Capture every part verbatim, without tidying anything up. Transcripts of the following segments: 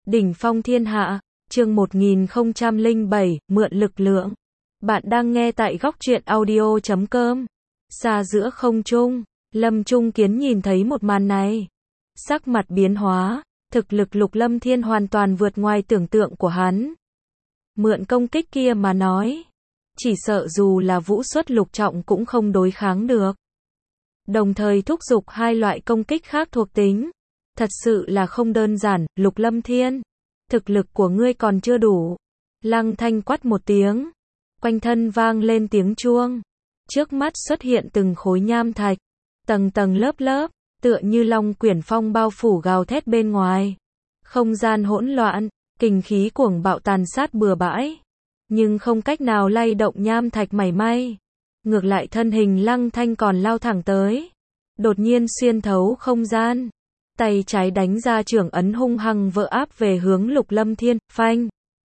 Đỉnh phong thiên hạ, chương một nghìn không trăm lẻ bảy, mượn lực lượng. Bạn đang nghe tại góc truyện audio chấm com. Xa giữa không trung, Lâm Trung Kiến nhìn thấy một màn này. Sắc mặt biến hóa, thực lực Lục Lâm Thiên hoàn toàn vượt ngoài tưởng tượng của hắn. Mượn công kích kia mà nói, chỉ sợ dù là vũ xuất lục trọng cũng không đối kháng được. Đồng thời thúc giục hai loại công kích khác thuộc tính. Thật sự là không đơn giản, Lục Lâm Thiên. Thực lực của ngươi còn chưa đủ. Lăng Thanh quát một tiếng. Quanh thân vang lên tiếng chuông. Trước mắt xuất hiện từng khối nham thạch. Tầng tầng lớp lớp, tựa như long quyển phong bao phủ gào thét bên ngoài. Không gian hỗn loạn, kình khí cuồng bạo tàn sát bừa bãi. Nhưng không cách nào lay động nham thạch mảy may. Ngược lại thân hình Lăng Thanh còn lao thẳng tới. Đột nhiên xuyên thấu không gian. Tay trái đánh ra trưởng ấn hung hăng vỡ áp về hướng Lục Lâm Thiên, phanh.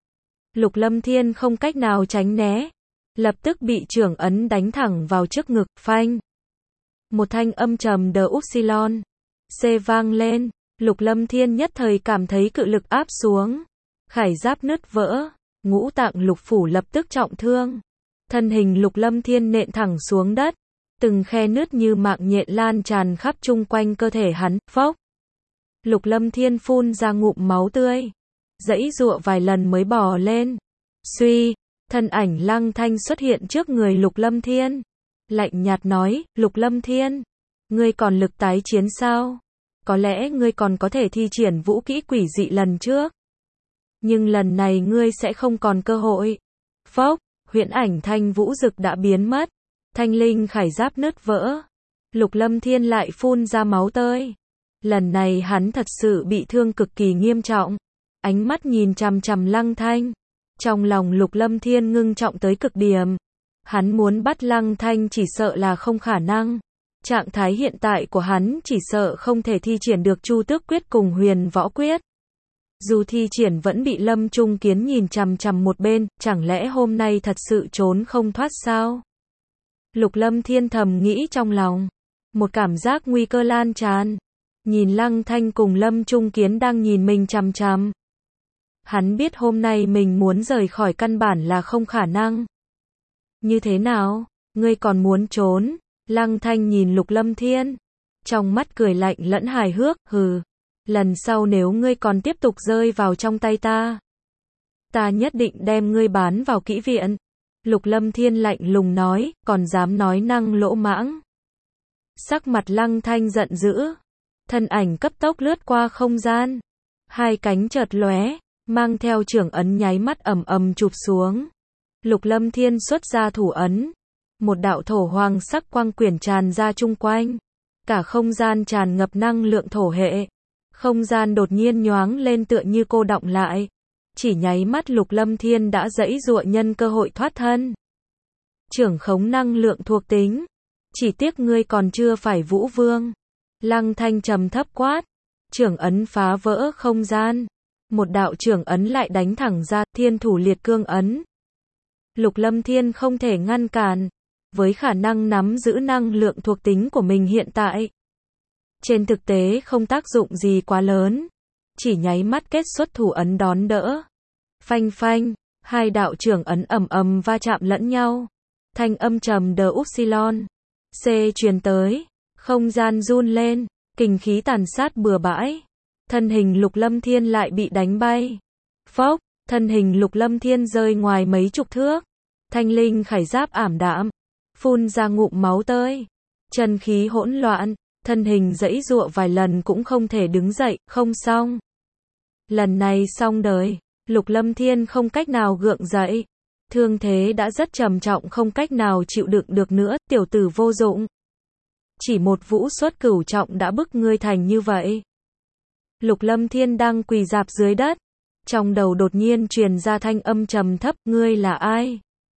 Lục Lâm Thiên không cách nào tránh né. Lập tức bị trưởng ấn đánh thẳng vào trước ngực, phanh. Một thanh âm trầm đờ upsilon. C vang lên. Lục Lâm Thiên nhất thời cảm thấy cự lực áp xuống. Khải giáp nứt vỡ. Ngũ tạng lục phủ lập tức trọng thương. Thân hình Lục Lâm Thiên nện thẳng xuống đất. Từng khe nứt như mạng nhện lan tràn khắp chung quanh cơ thể hắn, phốc. Lục Lâm Thiên phun ra ngụm máu tươi. Giãy giụa vài lần mới bò lên. Suy, thân ảnh Lăng Thanh xuất hiện trước người Lục Lâm Thiên. Lạnh nhạt nói, Lục Lâm Thiên, ngươi còn lực tái chiến sao? Có lẽ ngươi còn có thể thi triển vũ kỹ quỷ dị lần trước. Nhưng lần này ngươi sẽ không còn cơ hội. Phốc, huyễn ảnh thanh vũ dực đã biến mất. Thanh linh khải giáp nứt vỡ. Lục Lâm Thiên lại phun ra máu tươi. Lần này hắn thật sự bị thương cực kỳ nghiêm trọng. Ánh mắt nhìn chằm chằm Lăng Thanh. Trong lòng Lục Lâm Thiên ngưng trọng tới cực điểm. Hắn muốn bắt Lăng Thanh chỉ sợ là không khả năng. Trạng thái hiện tại của hắn chỉ sợ không thể thi triển được Chu Tước Quyết cùng Huyền Võ Quyết. Dù thi triển vẫn bị Lâm Trung Kiến nhìn chằm chằm một bên, chẳng lẽ hôm nay thật sự trốn không thoát sao? Lục Lâm Thiên thầm nghĩ trong lòng. Một cảm giác nguy cơ lan tràn. Nhìn Lăng Thanh cùng Lâm Trung Kiến đang nhìn mình chằm chằm. Hắn biết hôm nay mình muốn rời khỏi căn bản là không khả năng. Như thế nào? Ngươi còn muốn trốn? Lăng Thanh nhìn Lục Lâm Thiên. Trong mắt cười lạnh lẫn hài hước, hừ. Lần sau nếu ngươi còn tiếp tục rơi vào trong tay ta, ta nhất định đem ngươi bán vào kỹ viện. Lục Lâm Thiên lạnh lùng nói, còn dám nói năng lỗ mãng. Sắc mặt Lăng Thanh giận dữ. Thân ảnh cấp tốc lướt qua không gian. Hai cánh chợt lóe, mang theo trưởng ấn nháy mắt ầm ầm chụp xuống. Lục Lâm Thiên xuất ra thủ ấn. Một đạo thổ hoàng sắc quang quyển tràn ra chung quanh. Cả không gian tràn ngập năng lượng thổ hệ. Không gian đột nhiên nhoáng lên tựa như cô đọng lại. Chỉ nháy mắt Lục Lâm Thiên đã giãy giụa nhân cơ hội thoát thân. Trưởng khống năng lượng thuộc tính. Chỉ tiếc ngươi còn chưa phải Vũ Vương. Lăng Thanh trầm thấp quát. Trưởng ấn phá vỡ không gian. Một đạo trưởng ấn lại đánh thẳng ra, Thiên Thủ Liệt Cương ấn. Lục Lâm Thiên không thể ngăn cản. Với khả năng nắm giữ năng lượng thuộc tính của mình hiện tại, trên thực tế không tác dụng gì quá lớn. Chỉ nháy mắt kết xuất thủ ấn đón đỡ. Phanh phanh, hai đạo trưởng ấn ầm ầm va chạm lẫn nhau. Thanh âm trầm đờ upsilon. C truyền tới. Không gian run lên. Kình khí tàn sát bừa bãi. Thân hình Lục Lâm Thiên lại bị đánh bay. Phốc, thân hình Lục Lâm Thiên rơi ngoài mấy chục thước. Thanh linh khải giáp ảm đạm. Phun ra ngụm máu tươi. Chân khí hỗn loạn. Thân hình giãy giụa vài lần cũng không thể đứng dậy, không xong. Lần này xong đời. Lục Lâm Thiên không cách nào gượng dậy. Thương thế đã rất trầm trọng không cách nào chịu đựng được nữa, tiểu tử vô dụng. Chỉ một vũ xuất cửu trọng đã bức ngươi thành như vậy. Lục Lâm Thiên đang quỳ rạp dưới đất. Trong đầu đột nhiên truyền ra thanh âm trầm thấp, ngươi là ai?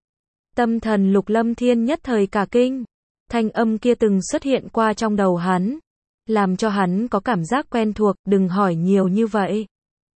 Tâm thần Lục Lâm Thiên nhất thời cả kinh. Thanh âm kia từng xuất hiện qua trong đầu hắn. Làm cho hắn có cảm giác quen thuộc, đừng hỏi nhiều như vậy.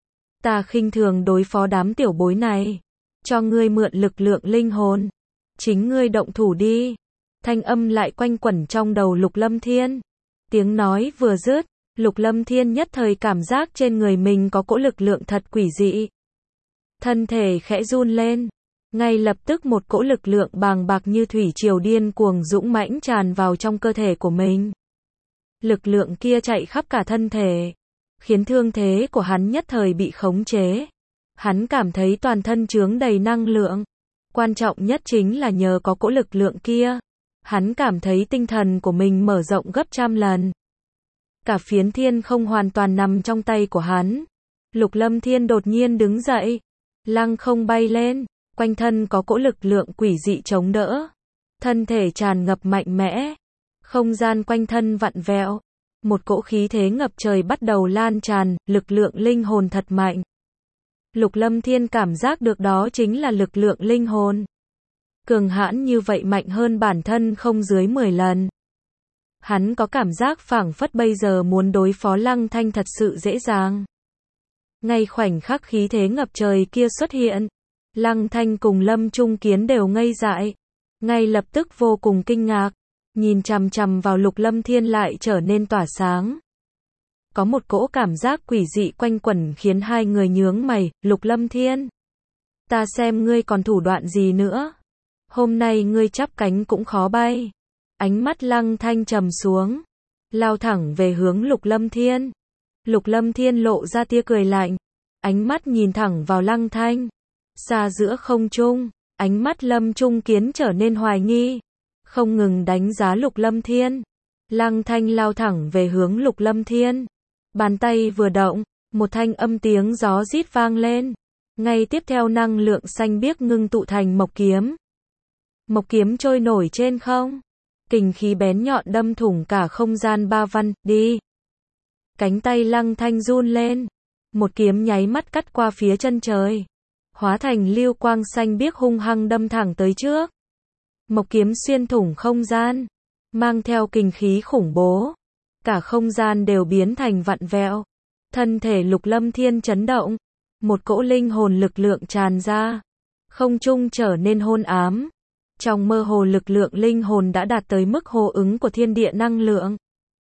Ta khinh thường đối phó đám tiểu bối này. Cho ngươi mượn lực lượng linh hồn. Chính ngươi động thủ đi. Thanh âm lại quanh quẩn trong đầu Lục Lâm Thiên. Tiếng nói vừa dứt, Lục Lâm Thiên nhất thời cảm giác trên người mình có cỗ lực lượng thật quỷ dị. Thân thể khẽ run lên. Ngay lập tức một cỗ lực lượng bàng bạc như thủy triều điên cuồng dũng mãnh tràn vào trong cơ thể của mình. Lực lượng kia chạy khắp cả thân thể, khiến thương thế của hắn nhất thời bị khống chế. Hắn cảm thấy toàn thân chướng đầy năng lượng. Quan trọng nhất chính là nhờ có cỗ lực lượng kia, hắn cảm thấy tinh thần của mình mở rộng gấp trăm lần. Cả phiến thiên không hoàn toàn nằm trong tay của hắn. Lục Lâm Thiên đột nhiên đứng dậy, lăng không bay lên, quanh thân có cỗ lực lượng quỷ dị chống đỡ. Thân thể tràn ngập mạnh mẽ, không gian quanh thân vặn vẹo. Một cỗ khí thế ngập trời bắt đầu lan tràn, lực lượng linh hồn thật mạnh. Lục Lâm Thiên cảm giác được đó chính là lực lượng linh hồn. Cường hãn như vậy mạnh hơn bản thân không dưới mười lần. Hắn có cảm giác phảng phất bây giờ muốn đối phó Lăng Thanh thật sự dễ dàng. Ngay khoảnh khắc khí thế ngập trời kia xuất hiện, Lăng Thanh cùng Lâm Trung Kiến đều ngây dại. Ngay lập tức vô cùng kinh ngạc, nhìn chằm chằm vào Lục Lâm Thiên lại trở nên tỏa sáng. Có một cỗ cảm giác quỷ dị quanh quẩn khiến hai người nhướng mày. Lục Lâm Thiên, ta xem ngươi còn thủ đoạn gì nữa. Hôm nay ngươi chắp cánh cũng khó bay. Ánh mắt Lăng Thanh trầm xuống, lao thẳng về hướng Lục Lâm Thiên. Lục Lâm Thiên lộ ra tia cười lạnh, ánh mắt nhìn thẳng vào Lăng Thanh. Xa giữa không trung, ánh mắt Lâm Trung Kiến trở nên hoài nghi, không ngừng đánh giá Lục Lâm Thiên. Lăng Thanh lao thẳng về hướng Lục Lâm Thiên. Bàn tay vừa động, một thanh âm tiếng gió rít vang lên. Ngay tiếp theo năng lượng xanh biếc ngưng tụ thành mộc kiếm. Mộc kiếm trôi nổi trên không. Kình khí bén nhọn đâm thủng cả không gian ba văn, đi. Cánh tay Lăng Thanh run lên. Một kiếm nháy mắt cắt qua phía chân trời. Hóa thành lưu quang xanh biếc hung hăng đâm thẳng tới trước. Mộc kiếm xuyên thủng không gian, mang theo kình khí khủng bố. Cả không gian đều biến thành vặn vẹo. Thân thể Lục Lâm Thiên chấn động. Một cỗ linh hồn lực lượng tràn ra. Không trung trở nên hôn ám. Trong mơ hồ lực lượng linh hồn đã đạt tới mức hô ứng của thiên địa năng lượng.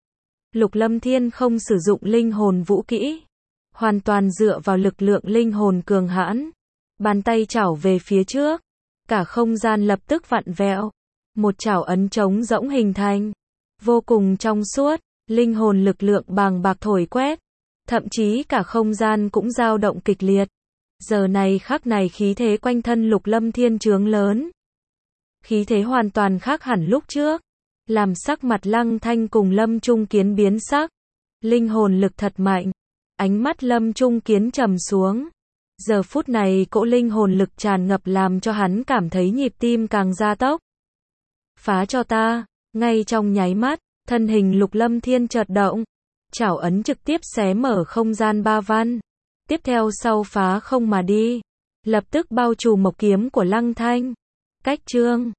Lục Lâm Thiên không sử dụng linh hồn vũ kỹ, hoàn toàn dựa vào lực lượng linh hồn cường hãn. Bàn tay chảo về phía trước, cả không gian lập tức vặn vẹo. Một chảo ấn trống rỗng hình thành, vô cùng trong suốt, linh hồn lực lượng bàng bạc thổi quét. Thậm chí cả không gian cũng dao động kịch liệt. Giờ này khắc này khí thế quanh thân Lục Lâm Thiên trướng lớn. Khí thế hoàn toàn khác hẳn lúc trước, làm sắc mặt Lăng Thanh cùng Lâm Trung Kiến biến sắc. Linh hồn lực thật mạnh. Ánh mắt Lâm Trung Kiến trầm xuống. Giờ phút này cỗ linh hồn lực tràn ngập làm cho hắn cảm thấy nhịp tim càng gia tốc. Phá cho ta. Ngay trong nháy mắt, thân hình Lục Lâm Thiên chợt động. Chảo ấn trực tiếp xé mở không gian ba văn. Tiếp theo sau phá không mà đi. Lập tức bao trùm mộc kiếm của Lăng Thanh. Cách chương